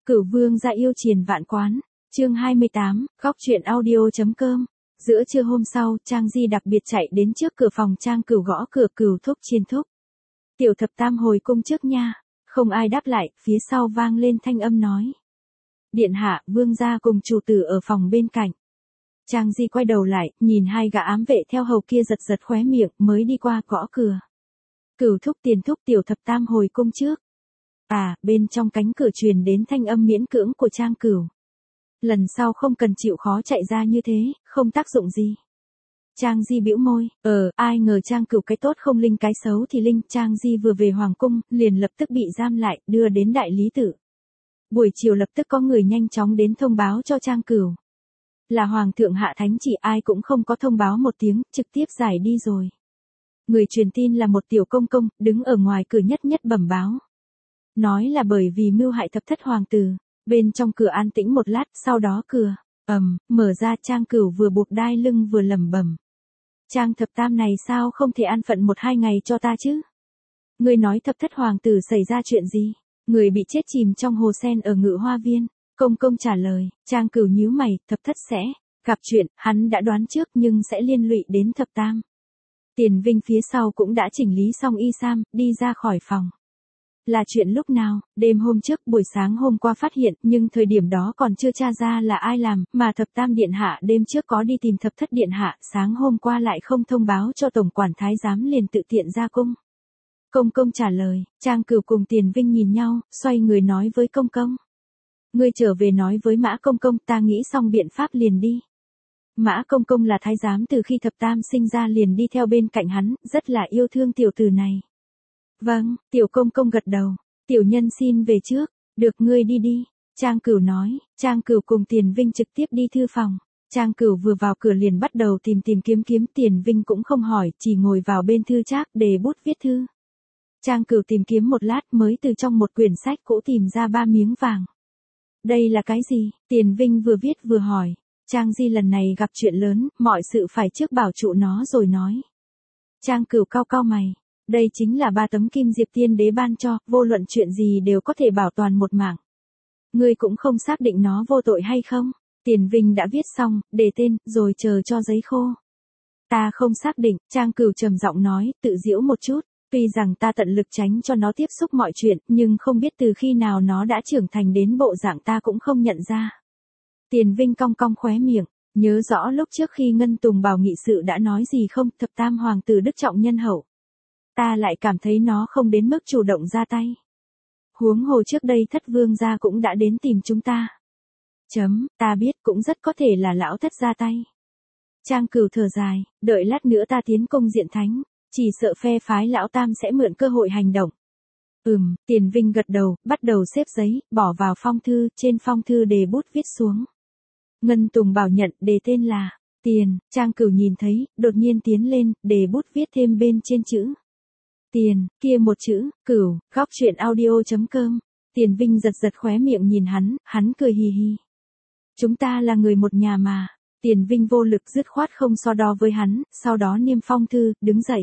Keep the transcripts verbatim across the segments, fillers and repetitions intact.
Cửu vương gia yêu triền vạn quán, chương hai mươi tám, góc truyện audio.com. Giữa trưa hôm sau, Trang Di đặc biệt chạy đến trước cửa phòng Trang Cửu gõ cửa. Cửu thúc chiên thúc. Tiểu thập tam hồi cung trước nha. Không ai đáp lại, phía sau vang lên thanh âm nói. Điện hạ, vương gia cùng chủ tử ở phòng bên cạnh. Trang Di quay đầu lại, nhìn hai gã ám vệ theo hầu kia giật giật khóe miệng, mới đi qua gõ cửa. Cửu thúc tiền thúc, tiểu thập tam hồi cung trước. À, bên trong cánh cửa truyền đến thanh âm miễn cưỡng của Trang Cửu. Lần sau không cần chịu khó chạy ra như thế, không tác dụng gì. Trang Di bĩu môi, ờ, ai ngờ Trang Cửu cái tốt không linh cái xấu thì linh. Trang Di vừa về hoàng cung, liền lập tức bị giam lại, đưa đến đại lý tự. Buổi chiều lập tức có người nhanh chóng đến thông báo cho Trang Cửu. Là hoàng thượng hạ thánh chỉ, ai cũng không có thông báo một tiếng, trực tiếp giải đi rồi. Người truyền tin là một tiểu công công, đứng ở ngoài cửa nhất nhất bẩm báo. Nói là bởi vì mưu hại thập thất hoàng tử. Bên trong cửa an tĩnh một lát, sau đó cửa, ầm, mở ra. Trang Cửu vừa buộc đai lưng vừa lẩm bẩm. Trang thập tam này sao không thể an phận một hai ngày cho ta chứ? Ngươi nói thập thất hoàng tử xảy ra chuyện gì? Người bị chết chìm trong hồ sen ở Ngự Hoa Viên. Công công trả lời. Trang Cửu nhíu mày, thập thất sẽ gặp chuyện, hắn đã đoán trước nhưng sẽ liên lụy đến thập tam. Tiền Vinh phía sau cũng đã chỉnh lý xong y sam, đi ra khỏi phòng. Là chuyện lúc nào? Đêm hôm trước, buổi sáng hôm qua phát hiện, nhưng thời điểm đó còn chưa tra ra là ai làm, mà thập tam điện hạ đêm trước có đi tìm thập thất điện hạ, sáng hôm qua lại không thông báo cho tổng quản thái giám liền tự tiện ra cung. Công công trả lời. Trang Cửu cùng Tiền Vinh nhìn nhau, xoay người nói với công công. Ngươi trở về nói với Mã công công, ta nghĩ xong biện pháp liền đi. Mã công công là thái giám từ khi thập tam sinh ra liền đi theo bên cạnh hắn, rất là yêu thương tiểu tử này. Vâng, tiểu công công gật đầu. Tiểu nhân xin về trước. Được, ngươi đi đi. Trang Cửu nói. Trang Cửu cùng Tiền Vinh trực tiếp đi thư phòng. Trang Cửu vừa vào cửa liền bắt đầu tìm tìm kiếm kiếm. Tiền Vinh cũng không hỏi, chỉ ngồi vào bên thư trác để bút viết thư. Trang Cửu tìm kiếm một lát mới từ trong một quyển sách cũ tìm ra ba miếng vàng. Đây là cái gì? Tiền Vinh vừa viết vừa hỏi. Trang Di lần này gặp chuyện lớn, mọi sự phải trước bảo trụ nó rồi nói. Trang Cửu cau cau mày. Đây chính là ba tấm kim diệp tiên đế ban cho, vô luận chuyện gì đều có thể bảo toàn một mạng. Ngươi cũng không xác định nó vô tội hay không? Tiền Vinh đã viết xong, đề tên, rồi chờ cho giấy khô. Ta không xác định, Trang Cửu trầm giọng nói, tự giễu một chút. Tuy rằng ta tận lực tránh cho nó tiếp xúc mọi chuyện, nhưng không biết từ khi nào nó đã trưởng thành đến bộ dạng ta cũng không nhận ra. Tiền Vinh cong cong khóe miệng, nhớ rõ lúc trước khi Ngân Tùng Bảo nghị sự đã nói gì không, thập tam hoàng tử đức trọng nhân hậu. Ta lại cảm thấy nó không đến mức chủ động ra tay. Huống hồ trước đây thất vương gia cũng đã đến tìm chúng ta. Chấm, ta biết cũng rất có thể là lão thất ra tay. Trang Cửu thở dài, đợi lát nữa ta tiến công diện thánh, chỉ sợ phe phái lão tam sẽ mượn cơ hội hành động. Ừm, Tiền Vinh gật đầu, bắt đầu xếp giấy, bỏ vào phong thư, trên phong thư đề bút viết xuống. Ngân Tùng Bảo nhận, đề tên là Tiền. Trang Cửu nhìn thấy, đột nhiên tiến lên, đề bút viết thêm bên trên chữ Tiền, kia một chữ, Cửu, góc truyện audio.com. Tiền Vinh giật giật khóe miệng nhìn hắn, hắn cười hì hì. Chúng ta là người một nhà mà. Tiền Vinh vô lực dứt khoát không so đo với hắn, sau đó niêm phong thư, đứng dậy.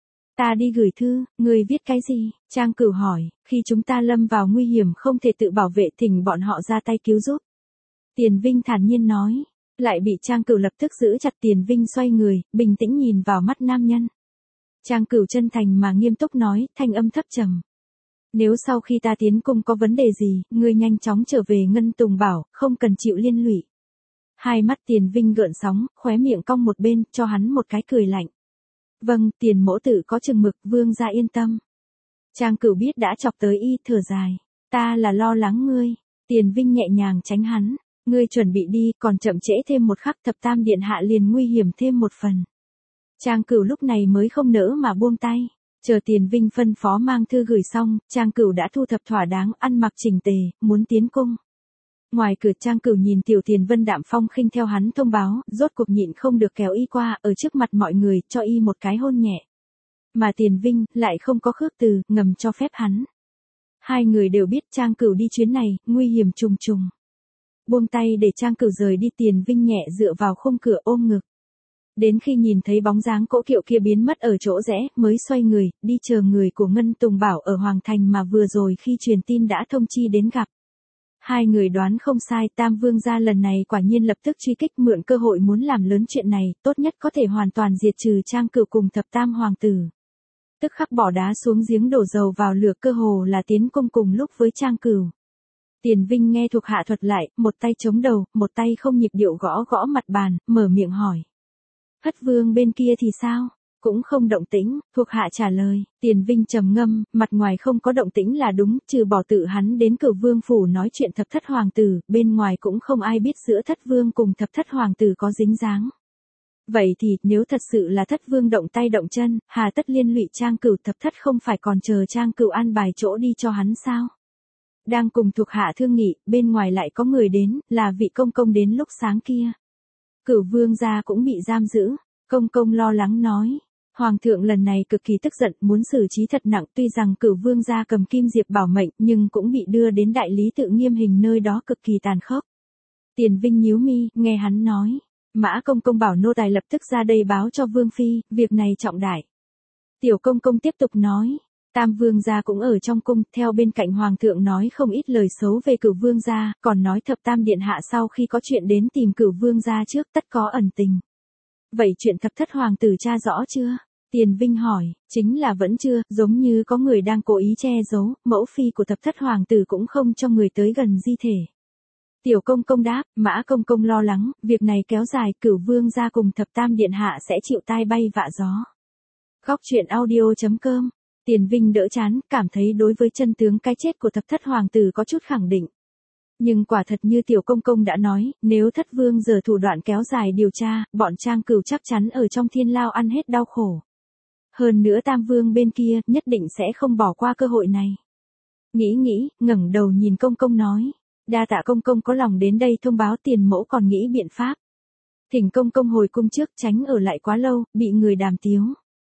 Ta đi gửi thư, người viết cái gì? Trang Cửu hỏi, khi chúng ta lâm vào nguy hiểm không thể tự bảo vệ thỉnh bọn họ ra tay cứu giúp. Tiền Vinh thản nhiên nói, lại bị Trang Cửu lập tức giữ chặt. Tiền Vinh xoay người, bình tĩnh nhìn vào mắt nam nhân. Trang Cửu chân thành mà nghiêm túc nói, thanh âm thấp trầm. Nếu sau khi ta tiến cung có vấn đề gì, ngươi nhanh chóng trở về Ngân Tùng Bảo, không cần chịu liên lụy. Hai mắt Tiền Vinh gợn sóng, khóe miệng cong một bên, cho hắn một cái cười lạnh. Vâng, Tiền mỗ tử có chừng mực, vương gia yên tâm. Trang Cửu biết đã chọc tới y, thở dài. Ta là lo lắng ngươi. Tiền Vinh nhẹ nhàng tránh hắn. Ngươi chuẩn bị đi, còn chậm trễ thêm một khắc thập tam điện hạ liền nguy hiểm thêm một phần. Trang Cửu lúc này mới không nỡ mà buông tay. Chờ Tiền Vinh phân phó mang thư gửi xong, Trang Cửu đã thu thập thỏa đáng, ăn mặc chỉnh tề, muốn tiến cung. Ngoài cửa Trang Cửu nhìn Tiểu Tiền Vân đạm phong khinh theo hắn thông báo, rốt cuộc nhịn không được kéo y qua, ở trước mặt mọi người, cho y một cái hôn nhẹ. Mà Tiền Vinh, lại không có khước từ, ngầm cho phép hắn. Hai người đều biết Trang Cửu đi chuyến này, nguy hiểm trùng trùng. Buông tay để Trang Cửu rời đi. Tiền Vinh nhẹ dựa vào khung cửa ôm ngực. Đến khi nhìn thấy bóng dáng cỗ kiệu kia biến mất ở chỗ rẽ, mới xoay người, đi chờ người của Ngân Tùng Bảo ở Hoàng Thành mà vừa rồi khi truyền tin đã thông chi đến gặp. Hai người đoán không sai, Tam Vương gia lần này quả nhiên lập tức truy kích, mượn cơ hội muốn làm lớn chuyện này, tốt nhất có thể hoàn toàn diệt trừ Trang Cửu cùng thập tam hoàng tử. Tức khắc bỏ đá xuống giếng đổ dầu vào lửa, cơ hồ là tiến công cùng lúc với Trang Cửu. Tiền Vinh nghe thuộc hạ thuật lại, một tay chống đầu, một tay không nhịp điệu gõ gõ mặt bàn, mở miệng hỏi. Hất Vương bên kia thì sao? Cũng không động tĩnh, thuộc hạ trả lời. Tiền Vinh trầm ngâm, mặt ngoài không có động tĩnh là đúng, trừ bỏ tự hắn đến Cửu Vương phủ nói chuyện thập thất hoàng tử, bên ngoài cũng không ai biết giữa thất vương cùng thập thất hoàng tử có dính dáng. Vậy thì, nếu thật sự là thất vương động tay động chân, hà tất liên lụy Trang Cửu, thập thất không phải còn chờ Trang Cửu an bài chỗ đi cho hắn sao? Đang cùng thuộc hạ thương nghị, bên ngoài lại có người đến, là vị công công đến lúc sáng kia. Cửu Vương gia cũng bị giam giữ, công công lo lắng nói. Hoàng thượng lần này cực kỳ tức giận, muốn xử trí thật nặng, tuy rằng Cửu Vương gia cầm kim diệp bảo mệnh, nhưng cũng bị đưa đến đại lý tự nghiêm hình, nơi đó cực kỳ tàn khốc. Tiền Vinh nhíu mi, nghe hắn nói. Mã công công bảo nô tài lập tức ra đây báo cho Vương phi, việc này trọng đại. Tiểu công công tiếp tục nói. Tam Vương gia cũng ở trong cung, theo bên cạnh Hoàng thượng nói không ít lời xấu về Cửu Vương gia, còn nói thập tam điện hạ sau khi có chuyện đến tìm Cửu Vương gia trước tất có ẩn tình. Vậy chuyện thập thất hoàng tử tra rõ chưa? Tiền Vinh hỏi, chính là vẫn chưa, giống như có người đang cố ý che giấu, mẫu phi của thập thất hoàng tử cũng không cho người tới gần di thể. Tiểu công công đáp, Mã công công lo lắng, việc này kéo dài, Cửu Vương gia cùng thập tam điện hạ sẽ chịu tai bay vạ gió. Góc truyện audio chấm com. Tiền Vinh đỡ chán, cảm thấy đối với chân tướng cái chết của thập thất hoàng tử có chút khẳng định. Nhưng quả thật như tiểu công công đã nói, nếu thất vương giờ thủ đoạn kéo dài điều tra, bọn Trang Cửu chắc chắn ở trong thiên lao ăn hết đau khổ. Hơn nữa Tam Vương bên kia, nhất định sẽ không bỏ qua cơ hội này. Nghĩ nghĩ, ngẩng đầu nhìn công công nói. Đa tạ công công có lòng đến đây thông báo, tiền mẫu còn nghĩ biện pháp. Thỉnh công công hồi cung trước, tránh ở lại quá lâu, bị người đàm tiếu.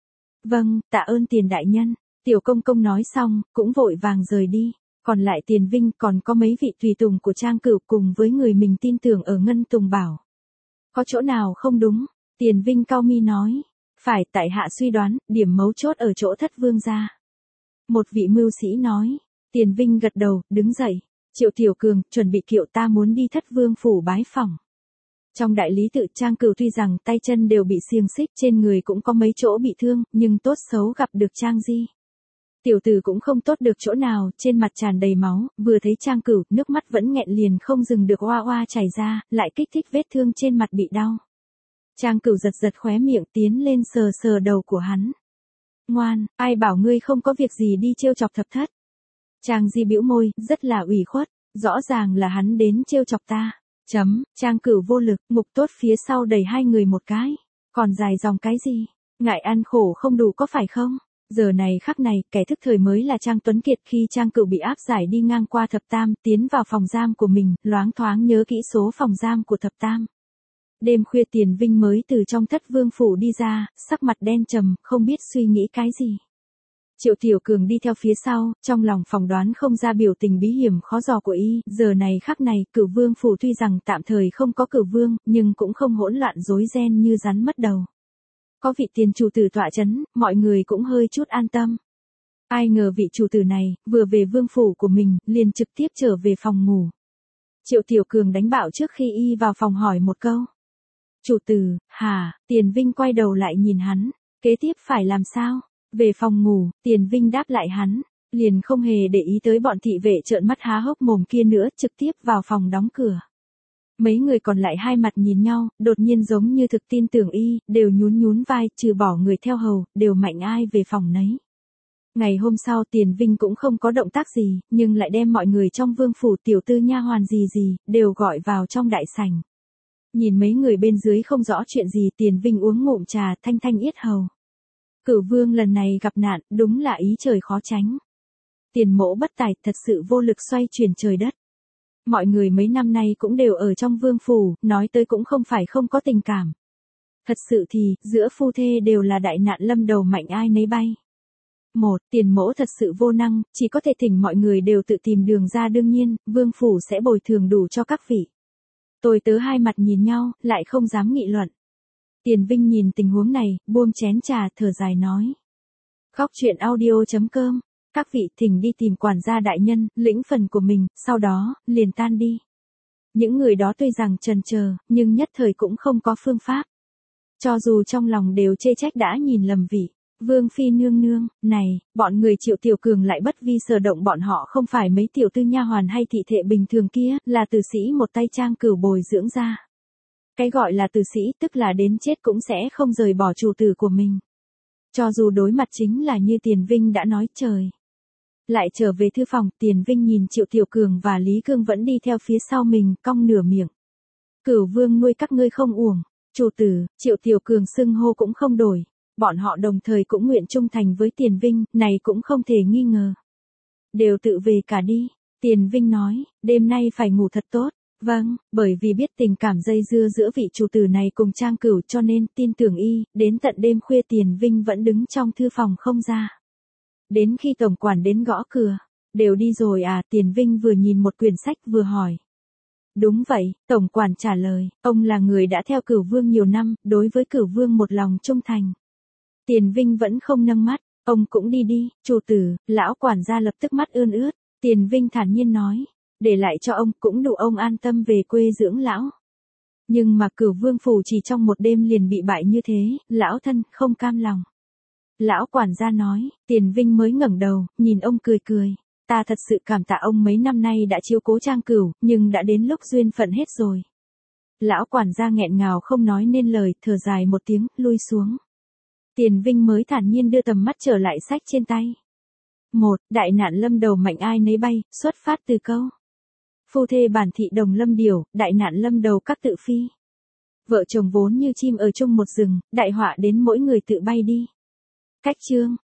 Vâng, tạ ơn tiền đại nhân. Tiểu công công nói xong, cũng vội vàng rời đi. Còn lại Tiền Vinh còn có mấy vị tùy tùng của Trang Cửu cùng với người mình tin tưởng ở Ngân Tùng bảo. Có chỗ nào không đúng? Tiền Vinh cau mi nói. Phải, tại hạ suy đoán, điểm mấu chốt ở chỗ thất vương gia. Một vị mưu sĩ nói. Tiền Vinh gật đầu, đứng dậy. Triệu Tiểu Cường, chuẩn bị kiệu, ta muốn đi thất vương phủ bái phỏng. Trong đại lý tự, Trang Cửu tuy rằng tay chân đều bị xiềng xích, trên người cũng có mấy chỗ bị thương, nhưng tốt xấu gặp được Trang Di. Tiểu tử cũng không tốt được chỗ nào, trên mặt tràn đầy máu, vừa thấy Trang Cửu, nước mắt vẫn nghẹn liền không dừng được oa oa chảy ra, lại kích thích vết thương trên mặt bị đau. Trang Cửu giật giật khóe miệng, tiến lên sờ sờ đầu của hắn. Ngoan, ai bảo ngươi không có việc gì đi trêu chọc thập thất. Trang Di bĩu môi, rất là ủy khuất, rõ ràng là hắn đến trêu chọc ta. Chấm, Trang Cửu vô lực, Mục Tốt phía sau đẩy hai người một cái. Còn dài dòng cái gì? Ngại ăn khổ không đủ có phải không? Giờ này khắc này, kẻ thức thời mới là Trang Tuấn Kiệt. Khi Trang Cửu bị áp giải đi ngang qua thập tam, tiến vào phòng giam của mình, loáng thoáng nhớ kỹ số phòng giam của thập tam. Đêm khuya Tiền Vinh mới từ trong thất vương phủ đi ra, sắc mặt đen trầm, không biết suy nghĩ cái gì. Triệu Tiểu Cường đi theo phía sau, trong lòng phỏng đoán không ra biểu tình bí hiểm khó dò của y, giờ này khắc này, Cửu Vương phủ tuy rằng tạm thời không có Cửu Vương, nhưng cũng không hỗn loạn rối ren như rắn mất đầu. Có vị tiền chủ tử tọa chấn, mọi người cũng hơi chút an tâm. Ai ngờ vị chủ tử này, vừa về vương phủ của mình, liền trực tiếp trở về phòng ngủ. Triệu Tiểu Cường đánh bạo trước khi y vào phòng hỏi một câu. Chủ tử, hả? Tiền Vinh quay đầu lại nhìn hắn, kế tiếp phải làm sao? Về phòng ngủ, Tiền Vinh đáp lại hắn, liền không hề để ý tới bọn thị vệ trợn mắt há hốc mồm kia nữa, trực tiếp vào phòng đóng cửa. Mấy người còn lại hai mặt nhìn nhau, đột nhiên giống như thực tin tưởng y, đều nhún nhún vai, trừ bỏ người theo hầu, đều mạnh ai về phòng nấy. Ngày hôm sau Tiền Vinh cũng không có động tác gì, nhưng lại đem mọi người trong vương phủ, tiểu tư nha hoàn gì gì, đều gọi vào trong đại sảnh. Nhìn mấy người bên dưới không rõ chuyện gì, Tiền Vinh uống ngụm trà, thanh thanh yết hầu. Cửu Vương lần này gặp nạn, đúng là ý trời khó tránh. Tiền mẫu bất tài, thật sự vô lực xoay chuyển trời đất. Mọi người mấy năm nay cũng đều ở trong vương phủ, nói tới cũng không phải không có tình cảm. Thật sự thì, giữa phu thê đều là đại nạn lâm đầu, mạnh ai nấy bay. Một, tiền mẫu thật sự vô năng, chỉ có thể thỉnh mọi người đều tự tìm đường ra, đương nhiên, vương phủ sẽ bồi thường đủ cho các vị. Tôi tớ hai mặt nhìn nhau, lại không dám nghị luận. Tiền Vinh nhìn tình huống này, buông chén trà, thở dài nói. Góc truyện audio chấm com Các vị thỉnh đi tìm quản gia đại nhân, lĩnh phần của mình, sau đó, liền tan đi. Những người đó tuy rằng trần chờ, nhưng nhất thời cũng không có phương pháp. Cho dù trong lòng đều chê trách đã nhìn lầm vị. Vương phi nương nương, này, bọn người Triệu Tiểu Cường lại bất vi sở động, bọn họ không phải mấy tiểu tư nha hoàn hay thị thệ bình thường kia, là tử sĩ một tay Trang Cửu bồi dưỡng ra. Cái gọi là tử sĩ tức là đến chết cũng sẽ không rời bỏ chủ tử của mình. Cho dù đối mặt chính là như Tiền Vinh đã nói trời. Lại trở về thư phòng, Tiền Vinh nhìn Triệu Tiểu Cường và Lý Cương vẫn đi theo phía sau mình, cong nửa miệng. Cửu vương nuôi các ngươi không uổng, chủ tử, Triệu Tiểu Cường xưng hô cũng không đổi. Bọn họ đồng thời cũng nguyện trung thành với Tiền Vinh, này cũng không thể nghi ngờ. Đều tự về cả đi, Tiền Vinh nói, đêm nay phải ngủ thật tốt. Vâng, bởi vì biết tình cảm dây dưa giữa vị chủ tử này cùng Trang Cửu cho nên tin tưởng y, đến tận đêm khuya Tiền Vinh vẫn đứng trong thư phòng không ra. Đến khi tổng quản đến gõ cửa, đều đi rồi à, Tiền Vinh vừa nhìn một quyển sách vừa hỏi. Đúng vậy, tổng quản trả lời, ông là người đã theo Cửu Vương nhiều năm, đối với Cửu Vương một lòng trung thành. Tiền Vinh vẫn không nâng mắt, ông cũng đi đi, chủ tử, lão quản gia lập tức mắt ươn ướt, Tiền Vinh thản nhiên nói, để lại cho ông cũng đủ ông an tâm về quê dưỡng lão. Nhưng mà Cửu Vương phủ chỉ trong một đêm liền bị bại như thế, lão thân không cam lòng. Lão quản gia nói, Tiền Vinh mới ngẩng đầu, nhìn ông cười cười, ta thật sự cảm tạ ông mấy năm nay đã chiếu cố Trang Cửu, nhưng đã đến lúc duyên phận hết rồi. Lão quản gia nghẹn ngào không nói nên lời, thở dài một tiếng, lui xuống. Tiền Vinh mới thản nhiên đưa tầm mắt trở lại sách trên tay. Một, đại nạn lâm đầu mạnh ai nấy bay, xuất phát từ câu. Phu thê bản thị đồng lâm điểu, đại nạn lâm đầu các tự phi. Vợ chồng vốn như chim ở chung một rừng, đại họa đến mỗi người tự bay đi. Cách chương.